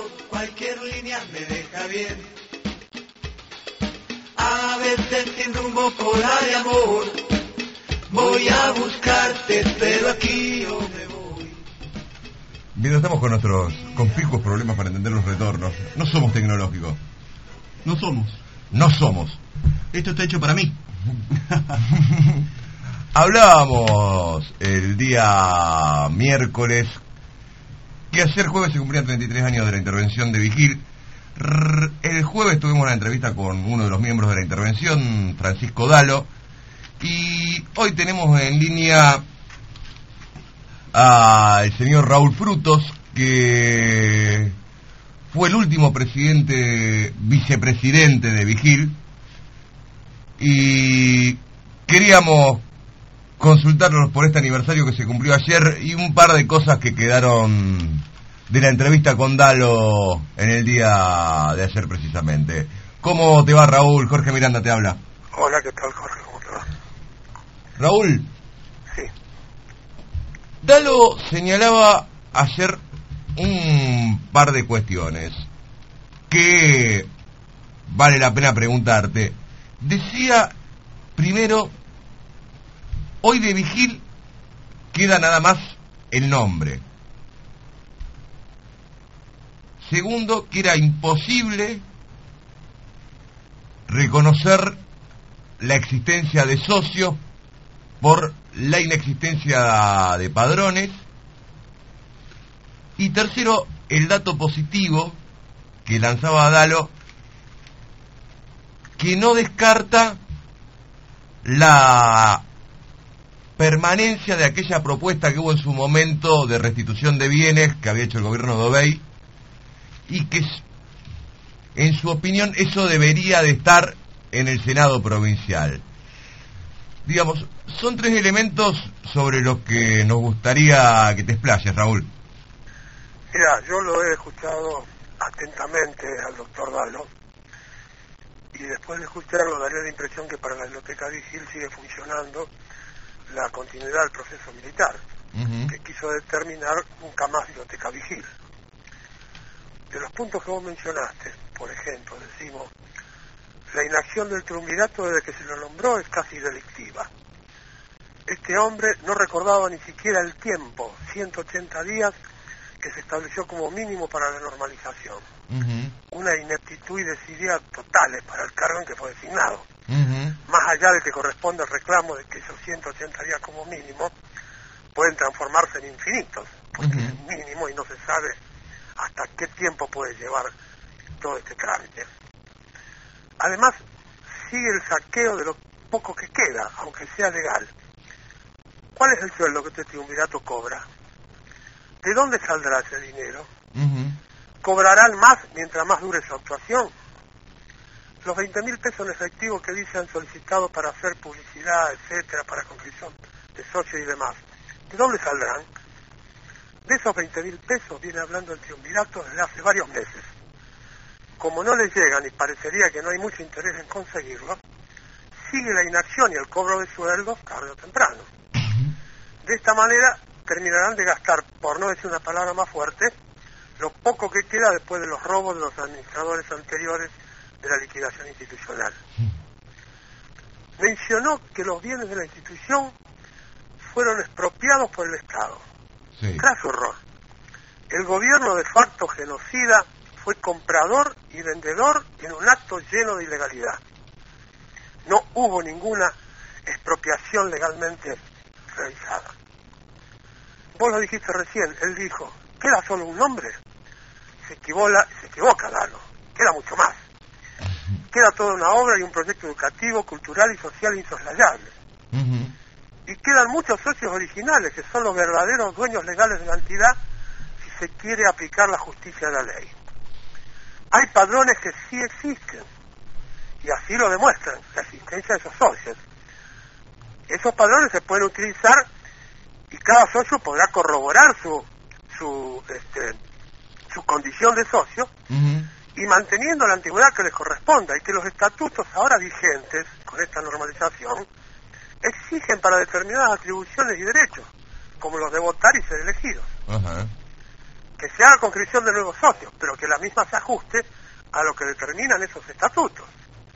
cualquier línea me deja bien. A veces sin rumbo por de amor, voy a buscarte, pero aquí yo me voy. Mientras estamos con nuestros conspicuos problemas para entender los retornos, no somos tecnológicos. No somos. No somos. Esto está hecho para mí. Hablábamos el día miércoles que ayer jueves se cumplían 33 años de la intervención de Vigil. El jueves tuvimos una entrevista con uno de los miembros de la intervención, Francisco Dalo, y hoy tenemos en línea al señor Raúl Frutos, que fue el último vicepresidente de Vigil, y queríamos consultarnos por este aniversario que se cumplió ayer y un par de cosas que quedaron de la entrevista con Dalo en el día de ayer precisamente. ¿Cómo te va, Raúl? Jorge Miranda te habla. Hola, ¿qué tal, Jorge? ¿Cómo te va? Raúl. Sí. Dalo señalaba ayer un par de cuestiones que vale la pena preguntarte. Decía, primero, hoy de Vigil queda nada más el nombre. Segundo, que era imposible reconocer la existencia de socios por la inexistencia de padrones. Y tercero, el dato positivo que lanzaba Dalo, que no descarta la permanencia de aquella propuesta que hubo en su momento de restitución de bienes que había hecho el gobierno de Obey, y que en su opinión eso debería de estar en el Senado provincial. Digamos, son tres elementos sobre los que nos gustaría que te explayes, Raúl. Mira, yo lo he escuchado atentamente al doctor Dalo, y después de escucharlo daría la impresión que para la Biblioteca Vigil sigue funcionando la continuidad del proceso militar, que quiso determinar nunca más Biblioteca Vigil. De los puntos que vos mencionaste, por ejemplo, decimos, la inacción del triunvirato desde que se lo nombró es casi delictiva. Este hombre no recordaba ni siquiera el tiempo, 180 días, que se estableció como mínimo para la normalización. Una ineptitud y desidia totales para el cargo en que fue designado. Más allá de que corresponde el reclamo de que esos 180 días como mínimo pueden transformarse en infinitos, porque es mínimo y no se sabe hasta qué tiempo puede llevar todo este trámite. Además, sigue el saqueo de lo poco que queda, aunque sea legal. ¿Cuál es el sueldo que este triunvirato cobra? ¿De dónde saldrá ese dinero? ¿Cobrarán más mientras más dure su actuación? Los 20.000 pesos en efectivo que dice han solicitado para hacer publicidad, etcétera, para conclusión de socios y demás, ¿de dónde saldrán? De esos 20.000 pesos viene hablando el triunvirato desde hace varios meses. Como no les llegan y parecería que no hay mucho interés en conseguirlo, sigue la inacción y el cobro de sueldos tarde o temprano. De esta manera terminarán de gastar, por no decir una palabra más fuerte, lo poco que queda después de los robos de los administradores anteriores de la liquidación institucional. Mencionó que los bienes de la institución fueron expropiados por el Estado. Sí. Craso error. El gobierno de facto genocida fue comprador y vendedor en un acto lleno de ilegalidad. No hubo ninguna expropiación legalmente realizada. Vos lo dijiste recién, él dijo, ¿queda solo un nombre? Se equivoca Dalo, queda mucho más. Queda toda una obra y un proyecto educativo, cultural y social insoslayable. Y quedan muchos socios originales, que son los verdaderos dueños legales de la entidad, si se quiere aplicar la justicia de la ley. Hay padrones que sí existen, y así lo demuestran, la existencia de esos socios. Esos padrones se pueden utilizar y cada socio podrá corroborar su condición de socio, y manteniendo la antigüedad que les corresponda, y que los estatutos ahora vigentes con esta normalización exigen para determinadas atribuciones y derechos, como los de votar y ser elegidos. que se haga conscripción de nuevos socios, pero que la misma se ajuste a lo que determinan esos estatutos.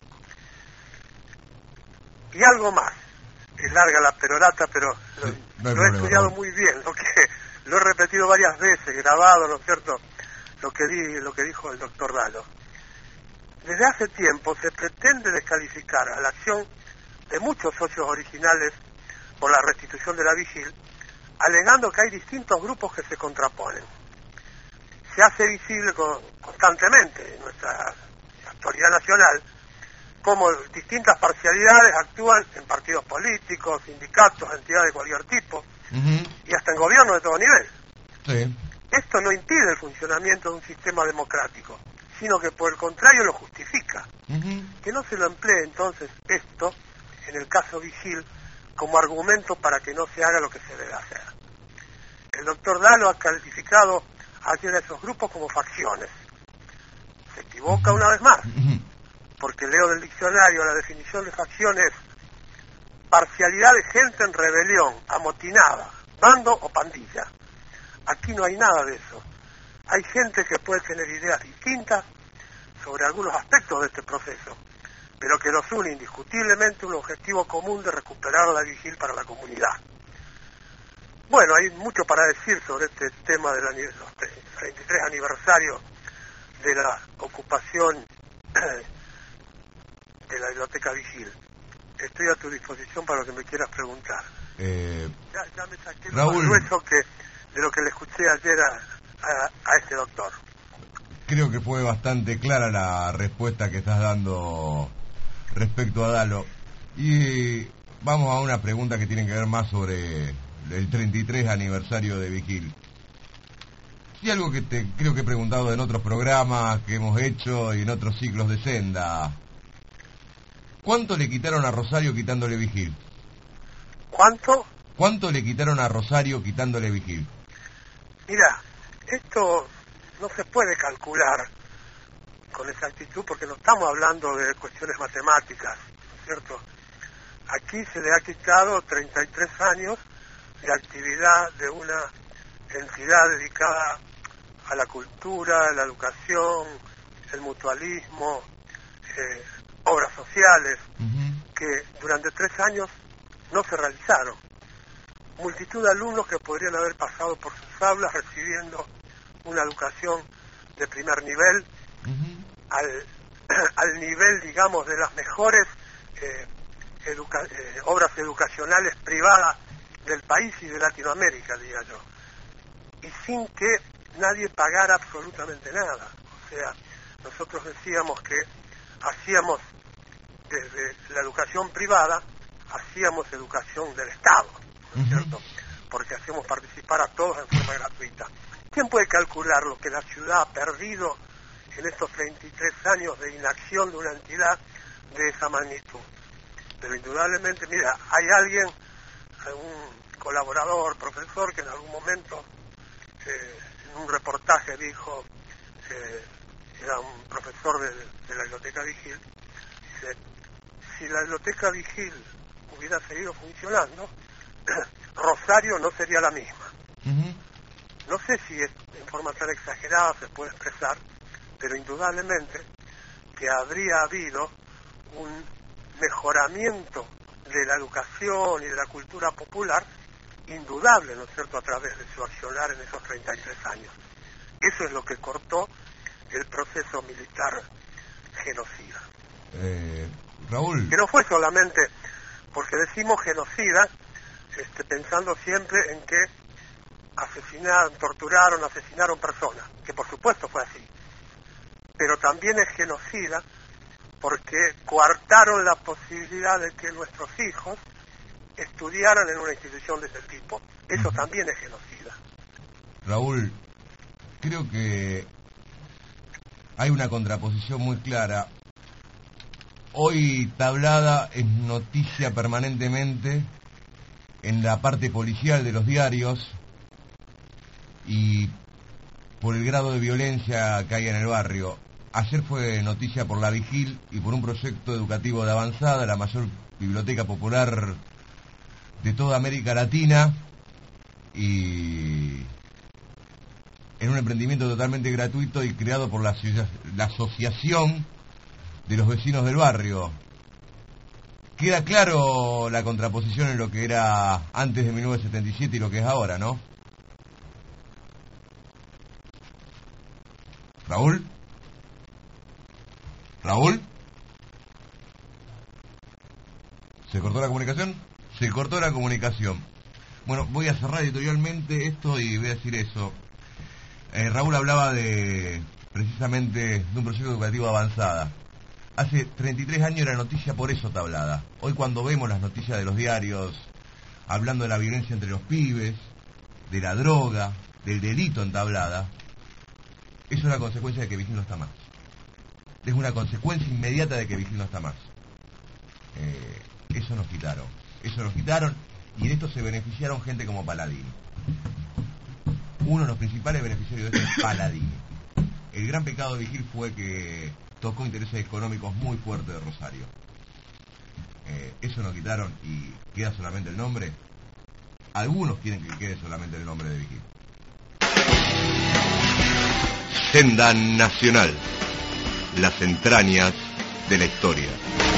Y algo más, es larga la perorata, pero Sí, lo he estudiado muy bien, lo he repetido varias veces, grabado, ¿no es cierto?, lo que dijo el doctor Dalo. Desde hace tiempo se pretende descalificar a la acción de muchos socios originales por la restitución de la vigil, alegando que hay distintos grupos que se contraponen. Se hace visible constantemente en nuestra actualidad nacional cómo distintas parcialidades actúan en partidos políticos, sindicatos, entidades de cualquier tipo, y hasta en gobiernos de todo nivel. Sí. Esto no impide el funcionamiento de un sistema democrático, sino que por el contrario lo justifica. Que no se lo emplee entonces esto, en el caso Vigil, como argumento para que no se haga lo que se debe hacer. El doctor Dalo ha calificado ayer a esos grupos como facciones. Se equivoca una vez más, porque leo del diccionario la definición de facción es parcialidad de gente en rebelión, amotinada, bando o pandilla. Aquí no hay nada de eso. Hay gente que puede tener ideas distintas sobre algunos aspectos de este proceso, pero que nos une indiscutiblemente un objetivo común de recuperar la vigil para la comunidad. Bueno, hay mucho para decir sobre este tema de los 33 aniversarios de la ocupación de la Biblioteca Vigil. Estoy a tu disposición para lo que me quieras preguntar. Ya me saqué Raúl, lo grueso de lo que le escuché ayer a este doctor. Creo que fue bastante clara la respuesta que estás dando respecto a Dalo. Y vamos a una pregunta que tiene que ver más sobre el 33 aniversario de Vigil. Sí, algo que creo que he preguntado en otros programas que hemos hecho y en otros ciclos de Senda. ¿Cuánto le quitaron a Rosario quitándole Vigil? ¿Cuánto? ¿Cuánto le quitaron a Rosario quitándole Vigil? Mira, esto no se puede calcular con exactitud porque no estamos hablando de cuestiones matemáticas, ¿no es cierto? Aquí se le ha quitado 33 años de actividad de una entidad dedicada a la cultura, la educación, el mutualismo, obras sociales, que durante 3 años no se realizaron. Multitud de alumnos que podrían haber pasado por sus aulas recibiendo una educación de primer nivel, al nivel, digamos, de las mejores obras educacionales privadas del país y de Latinoamérica, diría yo, y sin que nadie pagara absolutamente nada. O sea, nosotros decíamos que hacíamos desde la educación privada, hacíamos educación del Estado, ¿no es cierto? Porque hacíamos participar a todos en forma gratuita. ¿Quién puede calcular lo que la ciudad ha perdido en estos 33 años de inacción de una entidad de esa magnitud? Pero indudablemente, mira, hay alguien, un colaborador, profesor, que en algún momento en un reportaje dijo, era un profesor de la Biblioteca Vigil, dice, si la Biblioteca Vigil hubiera seguido funcionando, Rosario no sería la misma. No sé si en forma tan exagerada se puede expresar, pero indudablemente que habría habido un mejoramiento de la educación y de la cultura popular indudable, ¿no es cierto?, a través de su accionar en esos 33 años. Eso es lo que cortó el proceso militar genocida. Raúl. Que no fue solamente, porque decimos genocida, pensando siempre en que asesinaron personas, que por supuesto fue así, pero también es genocida porque coartaron la posibilidad de que nuestros hijos estudiaran en una institución de ese tipo. Eso también es genocida. Raúl, creo que hay una contraposición muy clara. Hoy Tablada es noticia permanentemente en la parte policial de los diarios y por el grado de violencia que hay en el barrio. Ayer fue noticia por la Vigil y por un proyecto educativo de avanzada, la mayor biblioteca popular de toda América Latina, y en un emprendimiento totalmente gratuito y creado por la asociación de los vecinos del barrio. Queda claro la contraposición en lo que era antes de 1977 y lo que es ahora, ¿no? ¿Raúl? ¿Raúl? ¿Se cortó la comunicación? Se cortó la comunicación. Bueno, voy a cerrar editorialmente esto y voy a decir eso. Raúl hablaba precisamente de un proyecto educativo avanzada. Hace 33 años era noticia por eso Tablada. Hoy cuando vemos las noticias de los diarios hablando de la violencia entre los pibes, de la droga, del delito en Tablada, es una consecuencia de que Vigil no está más. Es una consecuencia inmediata de que Vigil no está más. Eso nos quitaron y en esto se beneficiaron gente como Paladini. Uno de los principales beneficiarios de esto es Paladini. El gran pecado de Vigil fue que tocó intereses económicos muy fuertes de Rosario. Eso nos quitaron y queda solamente el nombre. Algunos quieren que quede solamente el nombre de Vigil. Senda Nacional, las entrañas de la historia.